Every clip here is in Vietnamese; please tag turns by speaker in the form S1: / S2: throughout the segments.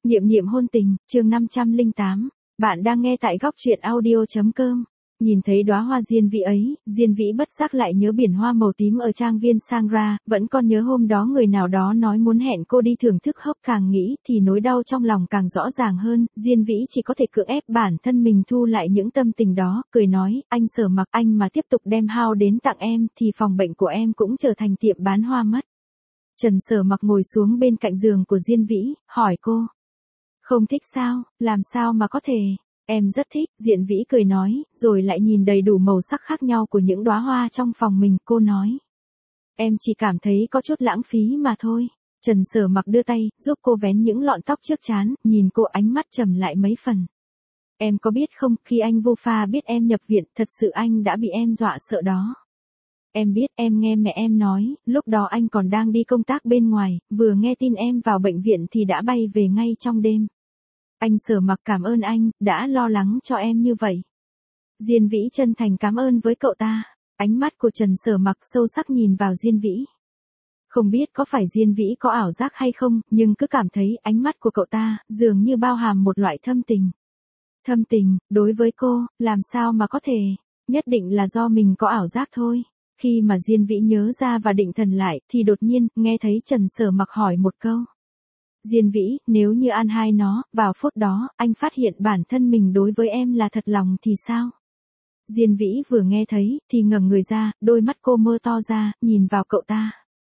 S1: Niệm niệm hôn tình, chương 508. Bạn đang nghe tại góc truyện audio.com. Nhìn thấy đóa hoa diên vĩ ấy, Diên Vĩ bất giác lại nhớ biển hoa màu tím ở trang viên Sangra, vẫn còn nhớ hôm đó người nào đó nói muốn hẹn cô đi thưởng thức hốc, càng nghĩ thì nỗi đau trong lòng càng rõ ràng hơn. Diên Vĩ chỉ có thể cưỡng ép bản thân mình thu lại những tâm tình đó, cười nói, anh Sở Mặc, anh mà tiếp tục đem hao đến tặng em thì phòng bệnh của em cũng trở thành tiệm bán hoa mất. Trần Sở Mặc ngồi xuống bên cạnh giường của Diên Vĩ, hỏi cô. Không thích sao, làm sao mà có thể. Em rất thích, Diên Vĩ cười nói, rồi lại nhìn đầy đủ màu sắc khác nhau của những đóa hoa trong phòng mình, cô nói. Em chỉ cảm thấy có chút lãng phí mà thôi. Trần Sở Mặc đưa tay, giúp cô vén những lọn tóc trước trán, nhìn cô ánh mắt trầm lại mấy phần. Em có biết không, khi anh Vu Pha biết em nhập viện, thật sự anh đã bị em dọa sợ đó. Em biết, em nghe mẹ em nói, lúc đó anh còn đang đi công tác bên ngoài, vừa nghe tin em vào bệnh viện thì đã bay về ngay trong đêm. Anh Sở Mặc cảm ơn anh, đã lo lắng cho em như vậy. Diên Vĩ chân thành cảm ơn với cậu ta. Ánh mắt của Trần Sở Mặc sâu sắc nhìn vào Diên Vĩ. Không biết có phải Diên Vĩ có ảo giác hay không, nhưng cứ cảm thấy ánh mắt của cậu ta dường như bao hàm một loại thâm tình. Thâm tình, đối với cô, làm sao mà có thể, nhất định là do mình có ảo giác thôi. Khi mà Diên Vĩ nhớ ra và định thần lại, thì đột nhiên, nghe thấy Trần Sở Mặc hỏi một câu. Diên Vĩ, nếu như ăn hai nó, vào phút đó, anh phát hiện bản thân mình đối với em là thật lòng thì sao? Diên Vĩ vừa nghe thấy, thì ngẩng người ra, đôi mắt cô mơ to ra, nhìn vào cậu ta.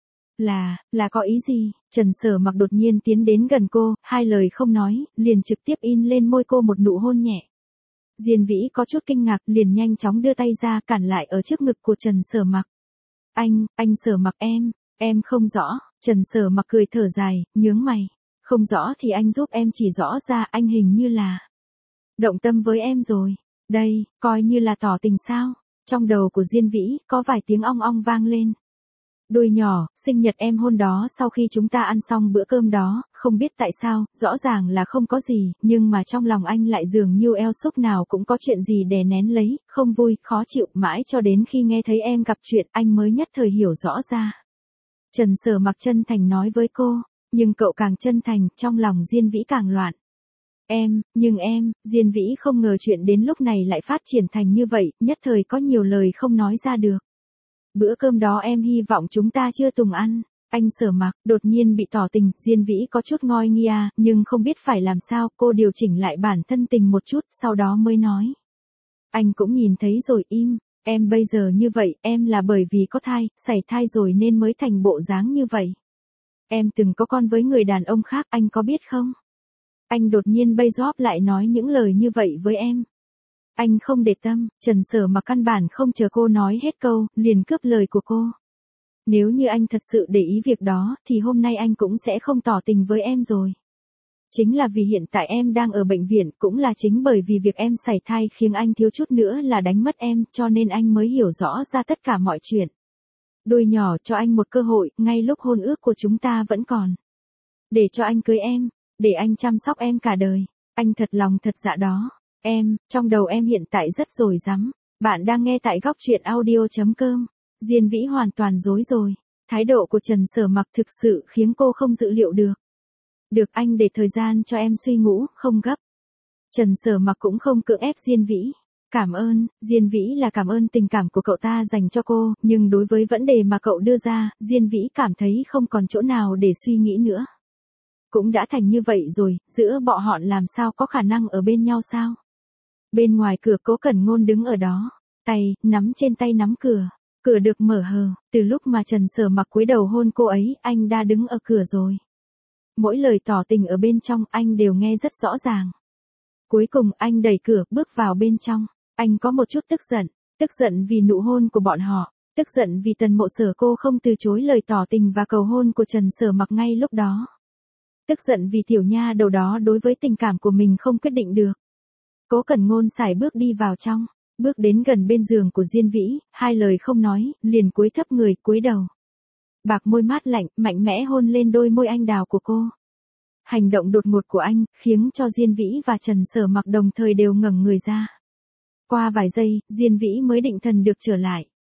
S1: Là có ý gì? Trần Sở Mặc đột nhiên tiến đến gần cô, hai lời không nói, liền trực tiếp in lên môi cô một nụ hôn nhẹ. Diên Vĩ có chút kinh ngạc, liền nhanh chóng đưa tay ra cản lại ở trước ngực của Trần Sở Mặc. Anh Sở Mặc em không rõ. Trần Sở Mặc cười thở dài, nhướng mày. Không rõ thì anh giúp em chỉ rõ ra, anh hình như là động tâm với em rồi. Đây, coi như là tỏ tình sao? Trong đầu của Diên Vĩ, có vài tiếng ong ong vang lên. Đôi nhỏ, sinh nhật em hôm đó sau khi chúng ta ăn xong bữa cơm đó, không biết tại sao, rõ ràng là không có gì, nhưng mà trong lòng anh lại dường như eo xúc nào cũng có chuyện gì đè nén lấy, không vui, khó chịu, mãi cho đến khi nghe thấy em gặp chuyện, anh mới nhất thời hiểu rõ ra. Trần Sở Mặc chân thành nói với cô, nhưng cậu càng chân thành, trong lòng Diên Vĩ càng loạn. Diên Vĩ không ngờ chuyện đến lúc này lại phát triển thành như vậy, nhất thời có nhiều lời không nói ra được. Bữa cơm đó em hy vọng chúng ta chưa từng ăn. Anh Sở Mặc, đột nhiên bị tỏ tình, Diên Vĩ có chút ngoi nghia, nhưng không biết phải làm sao, cô điều chỉnh lại bản thân tình một chút, sau đó mới nói. Anh cũng nhìn thấy rồi, em bây giờ như vậy, em là bởi vì có thai, sảy thai rồi nên mới thành bộ dáng như vậy. Em từng có con với người đàn ông khác, anh có biết không? Anh đột nhiên bây giờ lại nói những lời như vậy với em. Anh không để tâm, Trần Sở Mặc căn bản không chờ cô nói hết câu, liền cướp lời của cô. Nếu như anh thật sự để ý việc đó, thì hôm nay anh cũng sẽ không tỏ tình với em rồi. Chính là vì hiện tại em đang ở bệnh viện, cũng là chính bởi vì việc em sảy thai khiến anh thiếu chút nữa là đánh mất em, cho nên anh mới hiểu rõ ra tất cả mọi chuyện. Đôi nhỏ, cho anh một cơ hội, ngay lúc hôn ước của chúng ta vẫn còn. Để cho anh cưới em, để anh chăm sóc em cả đời. Anh thật lòng thật dạ đó. Trong đầu em hiện tại rất rồi rắm. Bạn đang nghe tại góc truyện audio.com. Diên Vĩ hoàn toàn rối rồi. Thái độ của Trần Sở Mặc thực sự khiến cô không dự liệu được. Được, anh để thời gian cho em suy ngẫm, không gấp. Trần Sở Mặc cũng không cưỡng ép Diên Vĩ. Cảm ơn, Diên Vĩ là cảm ơn tình cảm của cậu ta dành cho cô, nhưng đối với vấn đề mà cậu đưa ra, Diên Vĩ cảm thấy không còn chỗ nào để suy nghĩ nữa. Cũng đã thành như vậy rồi, giữa bọn họ làm sao có khả năng ở bên nhau sao? Bên ngoài cửa Cố Cẩn Ngôn đứng ở đó, tay nắm trên tay nắm cửa. Cửa được mở hờ, từ lúc mà Trần Sở Mặc cúi đầu hôn cô ấy, anh đã đứng ở cửa rồi. Mỗi lời tỏ tình ở bên trong anh đều nghe rất rõ ràng. Cuối cùng anh đẩy cửa bước vào bên trong. Anh có một chút tức giận vì nụ hôn của bọn họ, tức giận vì Tần Mộ Sở cô không từ chối lời tỏ tình và cầu hôn của Trần Sở Mặc ngay lúc đó. Tức giận vì tiểu nha đầu đó đối với tình cảm của mình không quyết định được. Cố Cẩn Ngôn sải bước đi vào trong, bước đến gần bên giường của Diên Vĩ, hai lời không nói, liền cúi thấp người, cúi đầu. Bạc môi mát lạnh, mạnh mẽ hôn lên đôi môi anh đào của cô. Hành động đột ngột của anh, khiến cho Diên Vĩ và Trần Sở Mặc đồng thời đều ngẩng người ra. Qua vài giây, Diên Vĩ mới định thần được trở lại.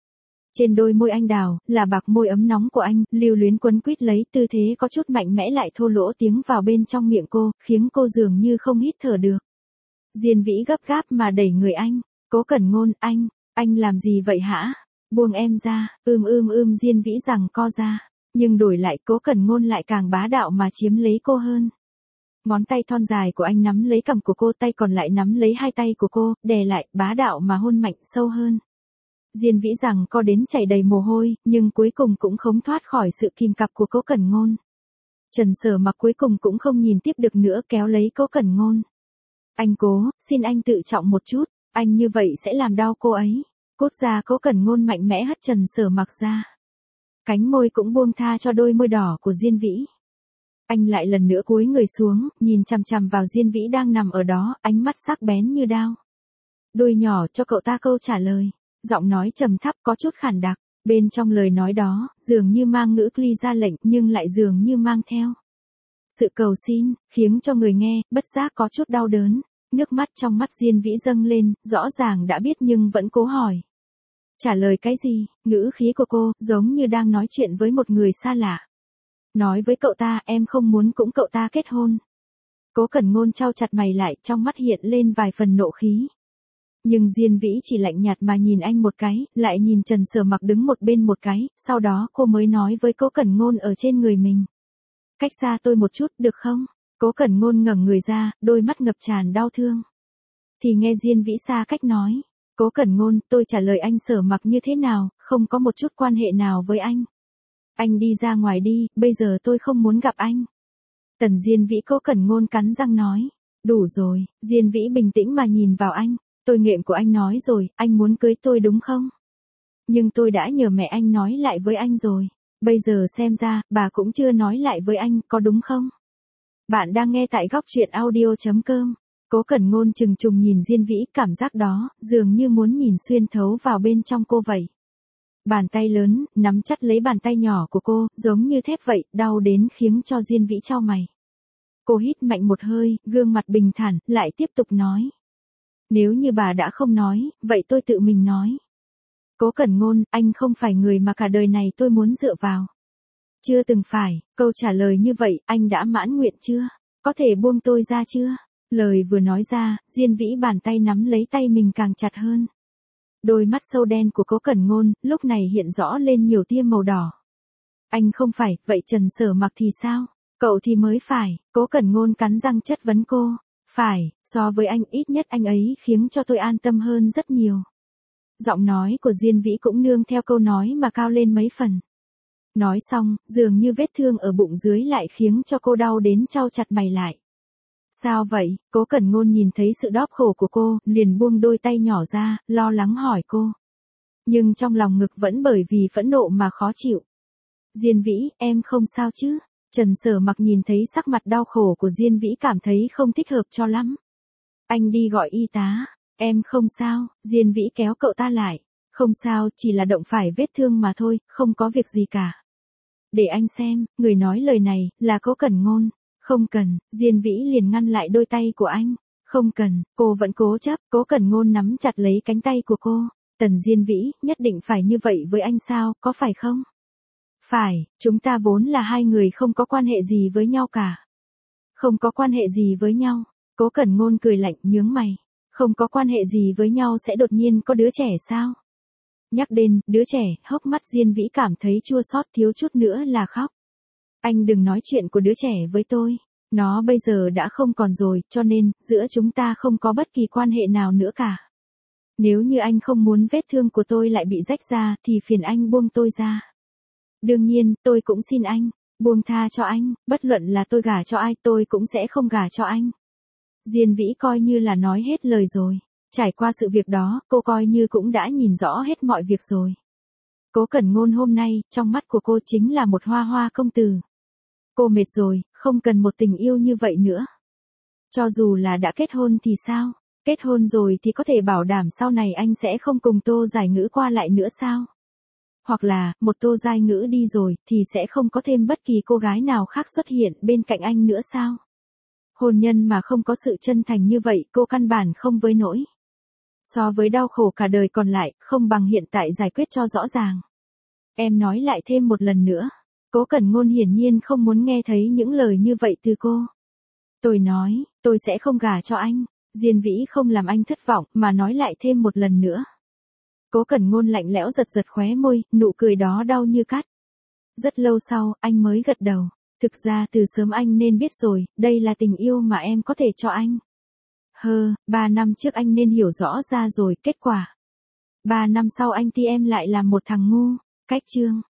S1: Trên đôi môi anh đào, là bạc môi ấm nóng của anh, lưu luyến quấn quýt lấy, tư thế có chút mạnh mẽ lại thô lỗ tiếng vào bên trong miệng cô, khiến cô dường như không hít thở được. Diên Vĩ gấp gáp mà đẩy người anh. Cố Cẩn Ngôn, anh làm gì vậy hả? Buông em ra, Diên Vĩ rằng co ra. Nhưng đổi lại Cố Cẩn Ngôn lại càng bá đạo mà chiếm lấy cô hơn. Ngón tay thon dài của anh nắm lấy cằm của cô, tay còn lại nắm lấy hai tay của cô, đè lại, bá đạo mà hôn mạnh sâu hơn. Diên Vĩ rằng co đến chảy đầy mồ hôi, nhưng cuối cùng cũng không thoát khỏi sự kìm cặp của Cố Cẩn Ngôn. Trần Sở Mặc cuối cùng cũng không nhìn tiếp được nữa, kéo lấy Cố Cẩn Ngôn. Anh Cố, xin anh tự trọng một chút, anh như vậy sẽ làm đau cô ấy. Cốt ra. Cố Cẩn Ngôn mạnh mẽ hất Trần Sở Mặc ra. Cánh môi cũng buông tha cho đôi môi đỏ của Diên Vĩ. Anh lại lần nữa cúi người xuống, nhìn chằm chằm vào Diên Vĩ đang nằm ở đó, ánh mắt sắc bén như đao. Đôi nhỏ, cho cậu ta câu trả lời. Giọng nói trầm thấp có chút khản đặc, bên trong lời nói đó, dường như mang ngữ khí ra lệnh nhưng lại dường như mang theo sự cầu xin, khiến cho người nghe, bất giác có chút đau đớn. Nước mắt trong mắt Diên Vĩ dâng lên, rõ ràng đã biết nhưng vẫn cố hỏi. Trả lời cái gì? Ngữ khí của cô, giống như đang nói chuyện với một người xa lạ. Nói với cậu ta, em không muốn cũng cậu ta kết hôn. Cố Cẩn Ngôn chau chặt mày lại, trong mắt hiện lên vài phần nộ khí. Nhưng Diên Vĩ chỉ lạnh nhạt mà nhìn anh một cái, lại nhìn Trần Sở Mặc đứng một bên một cái, sau đó cô mới nói với Cố Cẩn Ngôn ở trên người mình. Cách xa tôi một chút, được không? Cố Cẩn Ngôn ngẩng người ra, đôi mắt ngập tràn đau thương. Thì nghe Diên Vĩ xa cách nói. Cố Cẩn Ngôn, tôi trả lời anh Sở Mặc như thế nào, không có một chút quan hệ nào với anh. Anh đi ra ngoài đi, bây giờ tôi không muốn gặp anh. Tần Diên Vĩ. Cố Cẩn Ngôn cắn răng nói. Đủ rồi. Diên Vĩ bình tĩnh mà nhìn vào anh. Tôi nghẹm của anh nói rồi, anh muốn cưới tôi đúng không? Nhưng tôi đã nhờ mẹ anh nói lại với anh rồi. Bây giờ xem ra, bà cũng chưa nói lại với anh, có đúng không? Bạn đang nghe tại góc truyện audio.com. Cố Cẩn Ngôn trừng trùng nhìn Diên Vĩ, cảm giác đó, dường như muốn nhìn xuyên thấu vào bên trong cô vậy. Bàn tay lớn, nắm chặt lấy bàn tay nhỏ của cô, giống như thép vậy, đau đến khiến cho Diên Vĩ chau mày. Cô hít mạnh một hơi, gương mặt bình thản, lại tiếp tục nói. Nếu như bà đã không nói, vậy tôi tự mình nói. Cố Cẩn Ngôn, anh không phải người mà cả đời này tôi muốn dựa vào. Chưa từng phải, câu trả lời như vậy, anh đã mãn nguyện chưa? Có thể buông tôi ra chưa? Lời vừa nói ra, Diên Vĩ bàn tay nắm lấy tay mình càng chặt hơn. Đôi mắt sâu đen của Cố Cẩn Ngôn, lúc này hiện rõ lên nhiều tia màu đỏ. Anh không phải, vậy Trần Sở Mặc thì sao? Cậu thì mới phải. Cố Cẩn Ngôn cắn răng chất vấn cô. Phải, so với anh ít nhất anh ấy khiến cho tôi an tâm hơn rất nhiều. Giọng nói của Diên Vĩ cũng nương theo câu nói mà cao lên mấy phần. Nói xong, dường như vết thương ở bụng dưới lại khiến cho cô đau đến chau chặt mày lại. Sao vậy? Cố Cẩn Ngôn nhìn thấy sự đau khổ của cô, liền buông đôi tay nhỏ ra, lo lắng hỏi cô. Nhưng trong lòng ngực vẫn bởi vì phẫn nộ mà khó chịu. Diên Vĩ, em không sao chứ? Trần Sở Mặc nhìn thấy sắc mặt đau khổ của Diên Vĩ cảm thấy không thích hợp cho lắm. Anh đi gọi y tá. Em không sao. Diên Vĩ kéo cậu ta lại. Không sao, chỉ là động phải vết thương mà thôi, không có việc gì cả. Để anh xem. Người nói lời này, là Cố Cẩn Ngôn. Không cần. Diên Vĩ liền ngăn lại đôi tay của anh. Không cần. Cô vẫn cố chấp. Cố Cẩn Ngôn nắm chặt lấy cánh tay của cô. Tần Diên Vĩ, nhất định phải như vậy với anh sao, có phải không? Phải, chúng ta vốn là hai người không có quan hệ gì với nhau cả. Không có quan hệ gì với nhau. Cố Cẩn Ngôn cười lạnh, nhướng mày. Không có quan hệ gì với nhau sẽ đột nhiên có đứa trẻ sao? Nhắc đến đứa trẻ, hốc mắt Diên Vĩ cảm thấy chua xót, thiếu chút nữa là khóc. Anh đừng nói chuyện của đứa trẻ với tôi. Nó bây giờ đã không còn rồi, cho nên, giữa chúng ta không có bất kỳ quan hệ nào nữa cả. Nếu như anh không muốn vết thương của tôi lại bị rách ra, thì phiền anh buông tôi ra. Đương nhiên, tôi cũng xin anh, buông tha cho anh, bất luận là tôi gả cho ai tôi cũng sẽ không gả cho anh. Diên Vĩ coi như là nói hết lời rồi. Trải qua sự việc đó, cô coi như cũng đã nhìn rõ hết mọi việc rồi. Cố Cẩn Ngôn hôm nay, trong mắt của cô chính là một hoa hoa công tử. Cô mệt rồi, không cần một tình yêu như vậy nữa. Cho dù là đã kết hôn thì sao? Kết hôn rồi thì có thể bảo đảm sau này anh sẽ không cùng Tô Giải Ngữ qua lại nữa sao? Hoặc là, một Tô Giai Ngữ đi rồi, thì sẽ không có thêm bất kỳ cô gái nào khác xuất hiện bên cạnh anh nữa sao? Hôn nhân mà không có sự chân thành như vậy, cô căn bản không với nỗi. So với đau khổ cả đời còn lại, không bằng hiện tại giải quyết cho rõ ràng. Em nói lại thêm một lần nữa. Cố Cẩn Ngôn hiển nhiên không muốn nghe thấy những lời như vậy từ cô. Tôi nói, tôi sẽ không gả cho anh. Diên Vĩ không làm anh thất vọng, mà nói lại thêm một lần nữa. Cố Cẩn Ngôn lạnh lẽo giật giật khóe môi, nụ cười đó đau như cắt. Rất lâu sau, anh mới gật đầu. Thực ra từ sớm anh nên biết rồi, đây là tình yêu mà em có thể cho anh. 3 năm trước anh nên hiểu rõ ra rồi, kết quả. 3 năm sau anh thì em lại là một thằng ngu. Cách chương